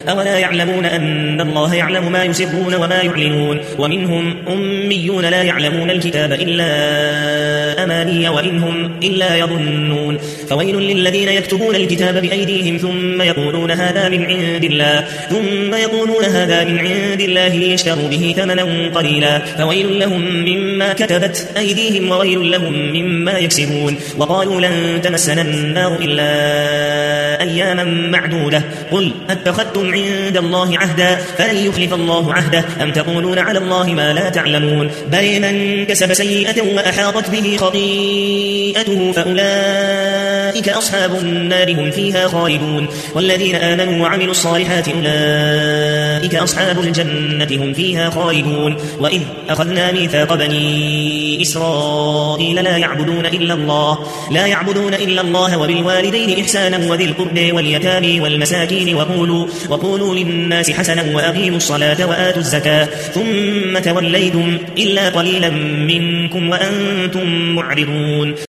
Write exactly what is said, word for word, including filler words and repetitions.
أولا يعلمون أن الله يعلم ما يسرون وما يعلنون ومنهم أميون لا يعلمون الكتاب إلا أماني وإنهم إلا يظنون فويل للذين يكتبون الكتاب بأيديهم ثم يقولون هذا من عند الله ثم يقولون هذا من عند الله ليشتروا به ثمنا قليلا فويل لهم مما كتبت أيديهم وويل لهم مما يكسبون وقالوا لن تمسنا النار إلا أياما معدودة قل أتخذتم عند الله عهدا فلن يخلف الله عهده أم تقولون على الله ما لا تعلمون بل من كسب سيئة وأحاطت به خطيئته فأولئك أصحاب النار هم فيها خالدون والذين آمنوا وعملوا الصالحات أولئك أصحاب الجنة هم فيها خالدون وإذ أخذنا ميثاق بني إسرائيل لا يعبدون إلا الله لا يعبدون إلا الله وبالوالدين إحسانا وذي القرب واليتامى والمساكين وقولوا وقولوا للناس حسنا وأقيموا الصلاة وآتوا الزكاة ثم توليتم إلا قليلا منكم وأنتم معرضون